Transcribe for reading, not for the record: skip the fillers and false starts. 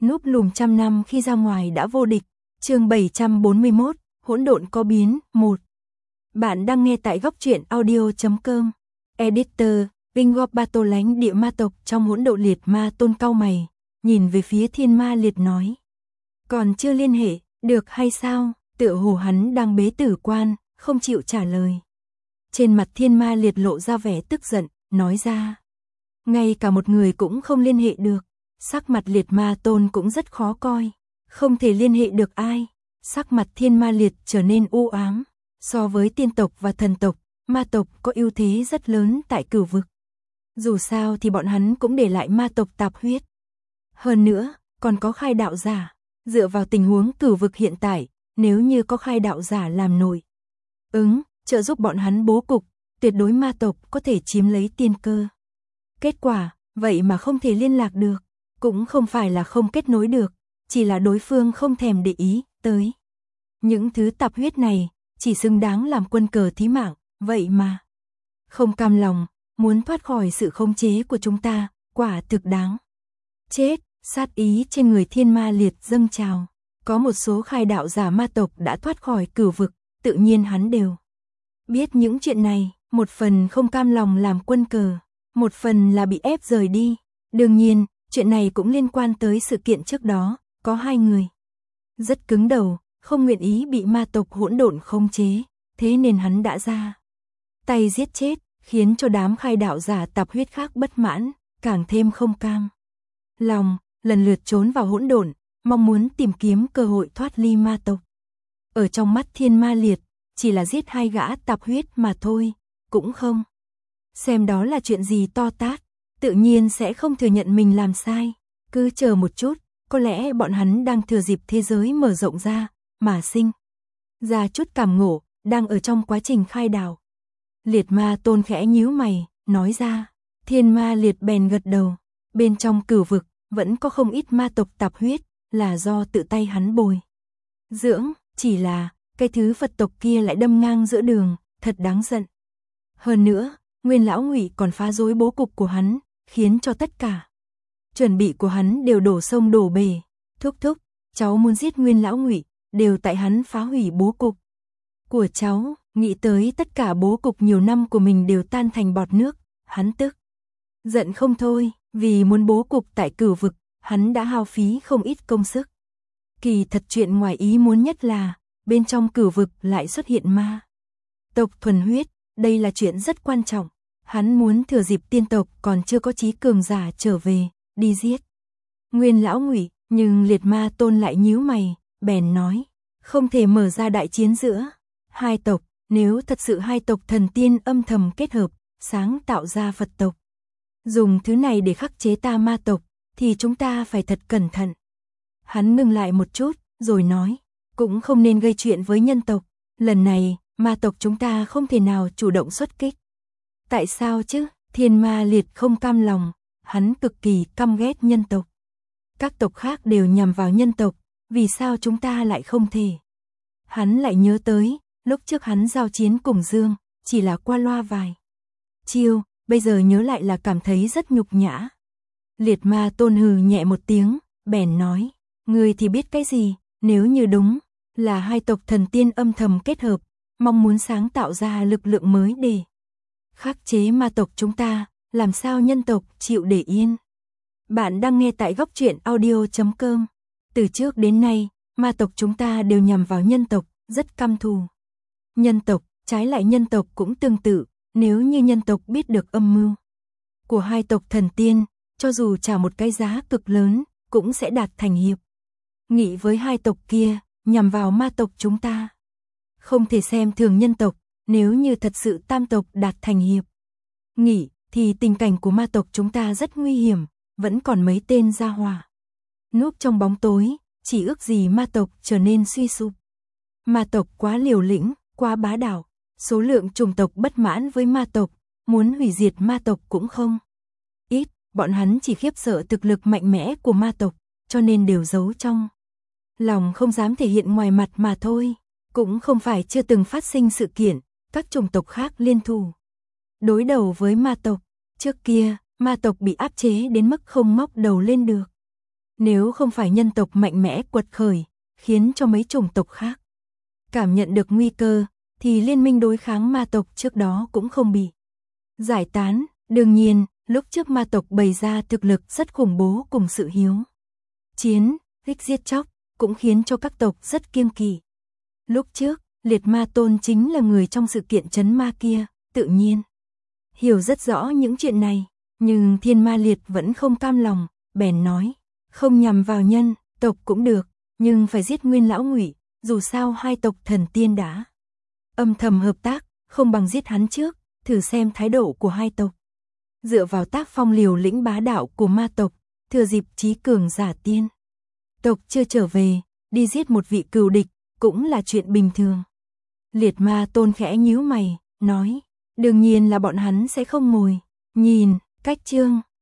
Núp lùm trăm năm khi ra ngoài đã vô địch. Chương 741, hỗn độn có biến, 1. Bạn đang nghe tại góc truyện audio.com. Editor, Vingorbato lánh địa ma tộc trong hỗn độn liệt ma tôn cau mày, nhìn về phía thiên ma liệt nói. Còn chưa liên hệ, được hay sao? Tựa hồ hắn đang bế tử quan, không chịu trả lời. Trên mặt thiên ma liệt lộ ra vẻ tức giận, nói ra. Ngay cả một người cũng không liên hệ được. Sắc mặt liệt ma tôn cũng rất khó coi. Không thể liên hệ được ai. Sắc mặt thiên ma liệt trở nên u ám. So với tiên tộc và thần tộc, ma tộc có ưu thế rất lớn tại cửu vực. Dù sao thì bọn hắn cũng để lại ma tộc tạp huyết. Hơn nữa, còn có khai đạo giả. Dựa vào tình huống cửu vực hiện tại, nếu như có khai đạo giả làm nổi trợ giúp bọn hắn bố cục, tuyệt đối ma tộc có thể chiếm lấy tiên cơ. Kết quả, vậy mà không thể liên lạc được, cũng không phải là không kết nối được, chỉ là đối phương không thèm để ý tới. Những thứ tạp huyết này, chỉ xứng đáng làm quân cờ thí mạng, vậy mà. Không cam lòng, muốn thoát khỏi sự khống chế của chúng ta, quả thực đáng. Chết, sát ý trên người thiên ma liệt dâng trào. Có một số khai đạo giả ma tộc đã thoát khỏi cửu vực, tự nhiên hắn đều biết những chuyện này, một phần không cam lòng làm quân cờ, một phần là bị ép rời đi. Đương nhiên, chuyện này cũng liên quan tới sự kiện trước đó, có hai người rất cứng đầu, không nguyện ý bị ma tộc hỗn độn khống chế, thế nên hắn đã ra tay giết chết, khiến cho đám khai đạo giả tạp huyết khác bất mãn, càng thêm không cam lòng, lần lượt trốn vào hỗn độn, mong muốn tìm kiếm cơ hội thoát ly ma tộc. Ở trong mắt thiên ma liệt, chỉ là giết hai gã tạp huyết mà thôi, cũng không xem đó là chuyện gì to tát, tự nhiên sẽ không thừa nhận mình làm sai. Cứ chờ một chút, có lẽ bọn hắn đang thừa dịp thế giới mở rộng ra, mà sinh ra chút cảm ngộ, đang ở trong quá trình khai đạo. Liệt ma tôn khẽ nhíu mày, nói ra. Thiên ma liệt bèn gật đầu. Bên trong cửu vực, vẫn có không ít ma tộc tạp huyết, là do tự tay hắn bồi dưỡng, chỉ là cái thứ Phật tộc kia lại đâm ngang giữa đường, thật đáng giận. Hơn nữa, Nguyên lão Ngụy còn phá rối bố cục của hắn, khiến cho tất cả chuẩn bị của hắn đều đổ sông đổ bể. Thúc thúc, cháu muốn giết Nguyên lão Ngụy, đều tại hắn phá hủy bố cục của cháu. Nghĩ tới tất cả bố cục nhiều năm của mình đều tan thành bọt nước, hắn tức giận không thôi, vì muốn bố cục tại cửu vực, hắn đã hao phí không ít công sức. Kỳ thật chuyện ngoài ý muốn nhất là, bên trong cửu vực lại xuất hiện ma tộc thuần huyết, đây là chuyện rất quan trọng. Hắn muốn thừa dịp tiên tộc còn chưa có chí cường giả trở về, đi giết Nguyên lão Ngụy, nhưng liệt ma tôn lại nhíu mày, bèn nói, không thể mở ra đại chiến giữa hai tộc, nếu thật sự hai tộc thần tiên âm thầm kết hợp, sáng tạo ra Phật tộc, dùng thứ này để khắc chế ta ma tộc, thì chúng ta phải thật cẩn thận. Hắn ngừng lại một chút, rồi nói, cũng không nên gây chuyện với nhân tộc, lần này, ma tộc chúng ta không thể nào chủ động xuất kích. Tại sao chứ? Thiên ma liệt không cam lòng, hắn cực kỳ căm ghét nhân tộc. Các tộc khác đều nhằm vào nhân tộc, vì sao chúng ta lại không thể? Hắn lại nhớ tới, lúc trước hắn giao chiến cùng Dương, chỉ là qua loa vài chiêu, bây giờ nhớ lại là cảm thấy rất nhục nhã. Liệt ma tôn hừ nhẹ một tiếng, bèn nói, ngươi thì biết cái gì, nếu như đúng là hai tộc thần tiên âm thầm kết hợp, mong muốn sáng tạo ra lực lượng mới để khắc chế ma tộc chúng ta, làm sao nhân tộc chịu để yên. Bạn đang nghe tại góc truyện audio.com. Từ trước đến nay, ma tộc chúng ta đều nhằm vào nhân tộc, rất căm thù nhân tộc, trái lại nhân tộc cũng tương tự, nếu như nhân tộc biết được âm mưu của hai tộc thần tiên, cho dù trả một cái giá cực lớn, cũng sẽ đạt thành hiệp nghị với hai tộc kia, nhằm vào ma tộc chúng ta. Không thể xem thường nhân tộc, nếu như thật sự tam tộc đạt thành hiệp nghị, thì tình cảnh của ma tộc chúng ta rất nguy hiểm, vẫn còn mấy tên gia hỏa núp trong bóng tối, chỉ ước gì ma tộc trở nên suy sụp. Ma tộc quá liều lĩnh, quá bá đạo, số lượng chủng tộc bất mãn với ma tộc, muốn hủy diệt ma tộc cũng không ít, bọn hắn chỉ khiếp sợ thực lực mạnh mẽ của ma tộc, cho nên đều giấu trong lòng không dám thể hiện ngoài mặt mà thôi. Cũng không phải chưa từng phát sinh sự kiện, các chủng tộc khác liên thủ đối đầu với ma tộc. Trước kia, ma tộc bị áp chế đến mức không ngóc đầu lên được. Nếu không phải nhân tộc mạnh mẽ quật khởi, khiến cho mấy chủng tộc khác cảm nhận được nguy cơ, thì liên minh đối kháng ma tộc trước đó cũng không bị giải tán. Đương nhiên, lúc trước ma tộc bày ra thực lực rất khủng bố cùng sự hiếu chiến, thích giết chóc, cũng khiến cho các tộc rất kiêng kỵ. Lúc trước, Liệt Ma Tôn chính là người trong sự kiện trấn ma kia, tự nhiên hiểu rất rõ những chuyện này, nhưng Thiên Ma Liệt vẫn không cam lòng, bèn nói, không nhằm vào nhân tộc cũng được, nhưng phải giết Nguyên lão Ngụy, dù sao hai tộc thần tiên đã âm thầm hợp tác, không bằng giết hắn trước, thử xem thái độ của hai tộc. Dựa vào tác phong liều lĩnh bá đạo của ma tộc, thừa dịp chí cường giả tiên tộc chưa trở về, đi giết một vị cừu địch, cũng là chuyện bình thường. Liệt Ma Tôn khẽ nhíu mày, nói, đương nhiên là bọn hắn sẽ không ngồi nhìn cách chương